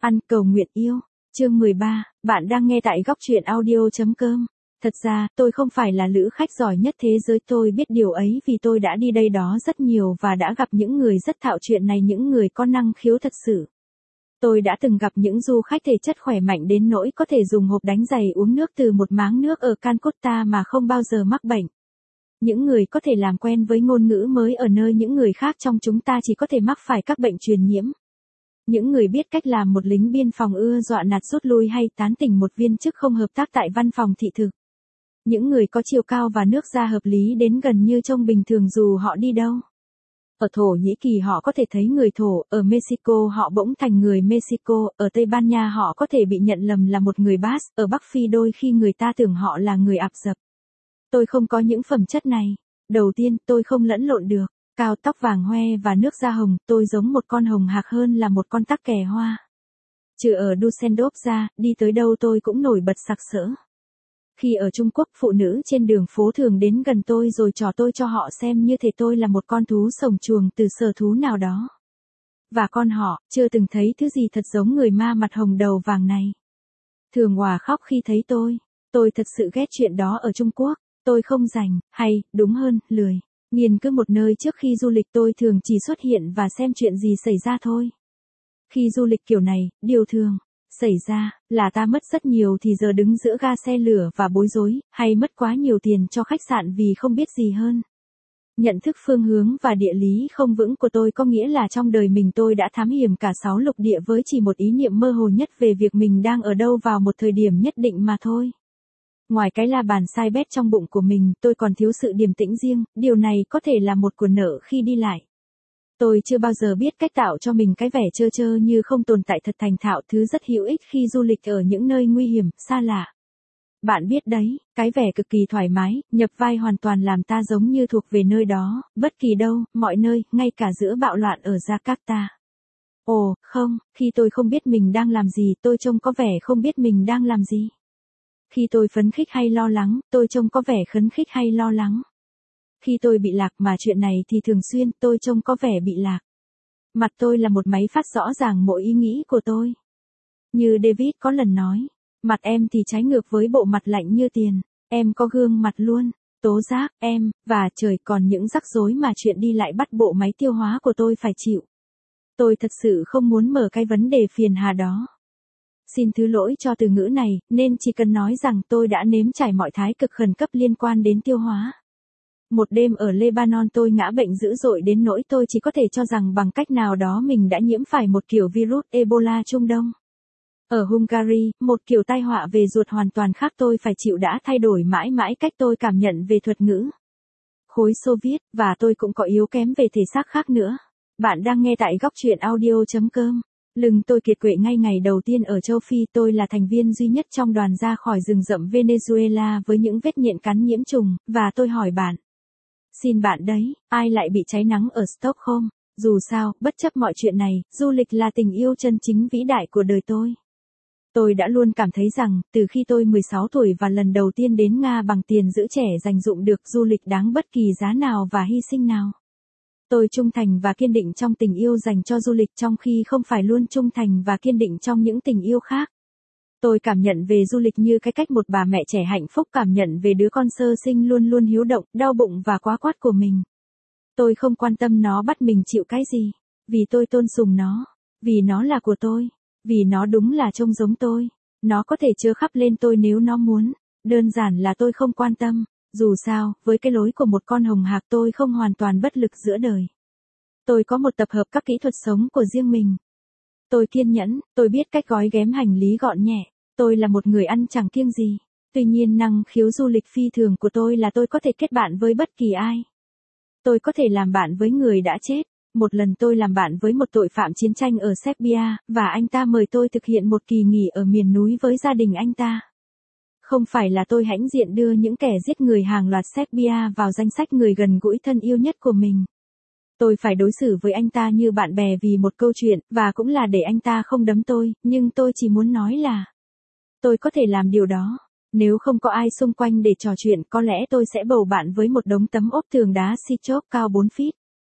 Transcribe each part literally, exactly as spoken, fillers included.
Ăn cầu nguyện yêu. Chương mười ba, bạn đang nghe tại góc truyện audio chấm com. Thật ra, tôi không phải là lữ khách giỏi nhất thế giới, tôi biết điều ấy vì tôi đã đi đây đó rất nhiều và đã gặp những người rất thạo chuyện này, những người có năng khiếu thật sự. Tôi đã từng gặp những du khách thể chất khỏe mạnh đến nỗi có thể dùng hộp đánh giày uống nước từ một máng nước ở Calcutta mà không bao giờ mắc bệnh. Những người có thể làm quen với ngôn ngữ mới ở nơi những người khác trong chúng ta chỉ có thể mắc phải các bệnh truyền nhiễm. Những người biết cách làm một lính biên phòng ưa dọa nạt rút lui hay tán tỉnh một viên chức không hợp tác tại văn phòng thị thực. Những người có chiều cao và nước da hợp lý đến gần như trông bình thường dù họ đi đâu. Ở Thổ Nhĩ Kỳ họ có thể thấy người Thổ, ở Mexico họ bỗng thành người Mexico, ở Tây Ban Nha họ có thể bị nhận lầm là một người Basque, ở Bắc Phi đôi khi người ta tưởng họ là người Ả Rập. Tôi không có những phẩm chất này. Đầu tiên, tôi không lẫn lộn được. Cao, tóc vàng hoe và nước da hồng, tôi giống một con hồng hạc hơn là một con tắc kè hoa. Trừ ở Düsseldorf ra, đi tới đâu tôi cũng nổi bật sặc sỡ. Khi ở Trung Quốc, phụ nữ trên đường phố thường đến gần tôi rồi trò tôi cho họ xem như thể tôi là một con thú sổng chuồng từ sở thú nào đó. Và con họ, chưa từng thấy thứ gì thật giống người ma mặt hồng đầu vàng này. Thường òa khóc khi thấy tôi. Tôi thật sự ghét chuyện đó ở Trung Quốc. Tôi không rảnh, hay, đúng hơn, lười. Nghiên cứu một nơi trước khi du lịch, tôi thường chỉ xuất hiện và xem chuyện gì xảy ra thôi. Khi du lịch kiểu này, điều thường xảy ra là ta mất rất nhiều thì giờ đứng giữa ga xe lửa và bối rối, hay mất quá nhiều tiền cho khách sạn vì không biết gì hơn. Nhận thức phương hướng và địa lý không vững của tôi có nghĩa là trong đời mình tôi đã thám hiểm cả sáu lục địa với chỉ một ý niệm mơ hồ nhất về việc mình đang ở đâu vào một thời điểm nhất định mà thôi. Ngoài cái la bàn sai bét trong bụng của mình, tôi còn thiếu sự điềm tĩnh riêng, điều này có thể là một của nợ khi đi lại. Tôi chưa bao giờ biết cách tạo cho mình cái vẻ trơ trơ như không tồn tại thật thành thạo, thứ rất hữu ích khi du lịch ở những nơi nguy hiểm, xa lạ. Bạn biết đấy, cái vẻ cực kỳ thoải mái, nhập vai hoàn toàn làm ta giống như thuộc về nơi đó, bất kỳ đâu, mọi nơi, ngay cả giữa bạo loạn ở Jakarta. Ồ, không, khi tôi không biết mình đang làm gì, tôi trông có vẻ không biết mình đang làm gì. Khi tôi phấn khích hay lo lắng, tôi trông có vẻ khấn khích hay lo lắng. Khi tôi bị lạc, mà chuyện này thì thường xuyên, tôi trông có vẻ bị lạc. Mặt tôi là một máy phát rõ ràng mỗi ý nghĩ của tôi. Như David có lần nói, mặt em thì trái ngược với bộ mặt lạnh như tiền, em có gương mặt luôn, tố giác, em, và trời còn những rắc rối mà chuyện đi lại bắt bộ máy tiêu hóa của tôi phải chịu. Tôi thật sự không muốn mở cái vấn đề phiền hà đó. Xin thứ lỗi cho từ ngữ này, nên chỉ cần nói rằng tôi đã nếm trải mọi thái cực khẩn cấp liên quan đến tiêu hóa. Một đêm ở Lebanon tôi ngã bệnh dữ dội đến nỗi tôi chỉ có thể cho rằng bằng cách nào đó mình đã nhiễm phải một kiểu virus Ebola Trung Đông. Ở Hungary, một kiểu tai họa về ruột hoàn toàn khác tôi phải chịu đã thay đổi mãi mãi cách tôi cảm nhận về thuật ngữ. Khối Xô Viết, và tôi cũng có yếu kém về thể xác khác nữa. Bạn đang nghe tại góc truyện audio chấm com. Lưng tôi kiệt quệ ngay ngày đầu tiên ở châu Phi, tôi là thành viên duy nhất trong đoàn ra khỏi rừng rậm Venezuela với những vết nhện cắn nhiễm trùng, và tôi hỏi bạn. Xin bạn đấy, ai lại bị cháy nắng ở Stockholm? Dù sao, bất chấp mọi chuyện này, du lịch là tình yêu chân chính vĩ đại của đời tôi. Tôi đã luôn cảm thấy rằng, từ khi tôi mười sáu tuổi và lần đầu tiên đến Nga bằng tiền giữ trẻ dành dụm được, du lịch đáng bất kỳ giá nào và hy sinh nào. Tôi trung thành và kiên định trong tình yêu dành cho du lịch trong khi không phải luôn trung thành và kiên định trong những tình yêu khác. Tôi cảm nhận về du lịch như cái cách một bà mẹ trẻ hạnh phúc cảm nhận về đứa con sơ sinh luôn luôn hiếu động, đau bụng và quá quát của mình. Tôi không quan tâm nó bắt mình chịu cái gì, vì tôi tôn sùng nó, vì nó là của tôi, vì nó đúng là trông giống tôi. Nó có thể chớ khắp lên tôi nếu nó muốn, đơn giản là tôi không quan tâm. Dù sao, với cái lối của một con hồng hạc tôi không hoàn toàn bất lực giữa đời. Tôi có một tập hợp các kỹ thuật sống của riêng mình. Tôi kiên nhẫn, tôi biết cách gói ghém hành lý gọn nhẹ, tôi là một người ăn chẳng kiêng gì. Tuy nhiên năng khiếu du lịch phi thường của tôi là tôi có thể kết bạn với bất kỳ ai. Tôi có thể làm bạn với người đã chết. Một lần tôi làm bạn với một tội phạm chiến tranh ở Serbia, và anh ta mời tôi thực hiện một kỳ nghỉ ở miền núi với gia đình anh ta. Không phải là tôi hãnh diện đưa những kẻ giết người hàng loạt Serbia vào danh sách người gần gũi thân yêu nhất của mình. Tôi phải đối xử với anh ta như bạn bè vì một câu chuyện, và cũng là để anh ta không đấm tôi, nhưng tôi chỉ muốn nói là tôi có thể làm điều đó. Nếu không có ai xung quanh để trò chuyện, có lẽ tôi sẽ bầu bạn với một đống tấm ốp tường đá Sichok cao bốn feet.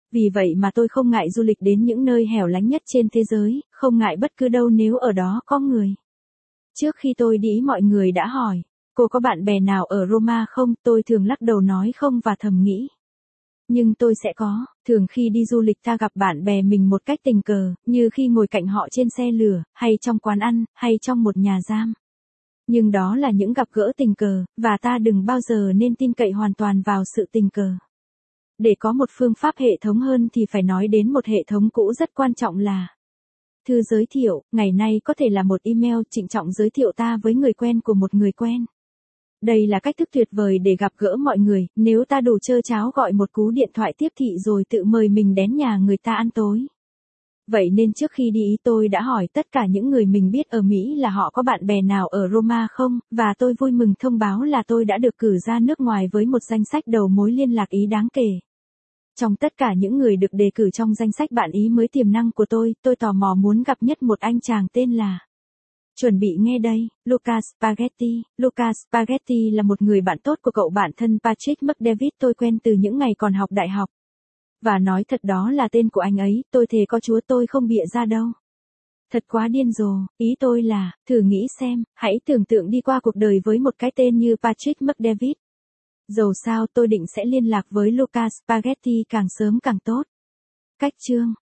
Vì vậy mà tôi không ngại du lịch đến những nơi hẻo lánh nhất trên thế giới, không ngại bất cứ đâu nếu ở đó có người. Trước khi tôi đi mọi người đã hỏi, cô có bạn bè nào ở Roma không? Tôi thường lắc đầu nói không và thầm nghĩ. Nhưng tôi sẽ có, thường khi đi du lịch ta gặp bạn bè mình một cách tình cờ, như khi ngồi cạnh họ trên xe lửa, hay trong quán ăn, hay trong một nhà giam. Nhưng đó là những gặp gỡ tình cờ, và ta đừng bao giờ nên tin cậy hoàn toàn vào sự tình cờ. Để có một phương pháp hệ thống hơn thì phải nói đến một hệ thống cũ rất quan trọng là thư giới thiệu, ngày nay có thể là một email trịnh trọng giới thiệu ta với người quen của một người quen. Đây là cách thức tuyệt vời để gặp gỡ mọi người, nếu ta đủ trơ tráo gọi một cú điện thoại tiếp thị rồi tự mời mình đến nhà người ta ăn tối. Vậy nên trước khi đi tôi đã hỏi tất cả những người mình biết ở Mỹ là họ có bạn bè nào ở Roma không, và tôi vui mừng thông báo là tôi đã được cử ra nước ngoài với một danh sách đầu mối liên lạc Ý đáng kể. Trong tất cả những người được đề cử trong danh sách bạn Ý mới tiềm năng của tôi, tôi tò mò muốn gặp nhất một anh chàng tên là... Chuẩn bị nghe đây, Luca Spaghetti. Luca Spaghetti là một người bạn tốt của cậu bạn thân Patrick McDavid tôi quen từ những ngày còn học đại học. Và nói thật đó là tên của anh ấy, tôi thề có Chúa tôi không bịa ra đâu. Thật quá điên rồ, ý tôi là, thử nghĩ xem, hãy tưởng tượng đi qua cuộc đời với một cái tên như Patrick McDavid. Dầu sao tôi định sẽ liên lạc với Luca Spaghetti càng sớm càng tốt. Cách chương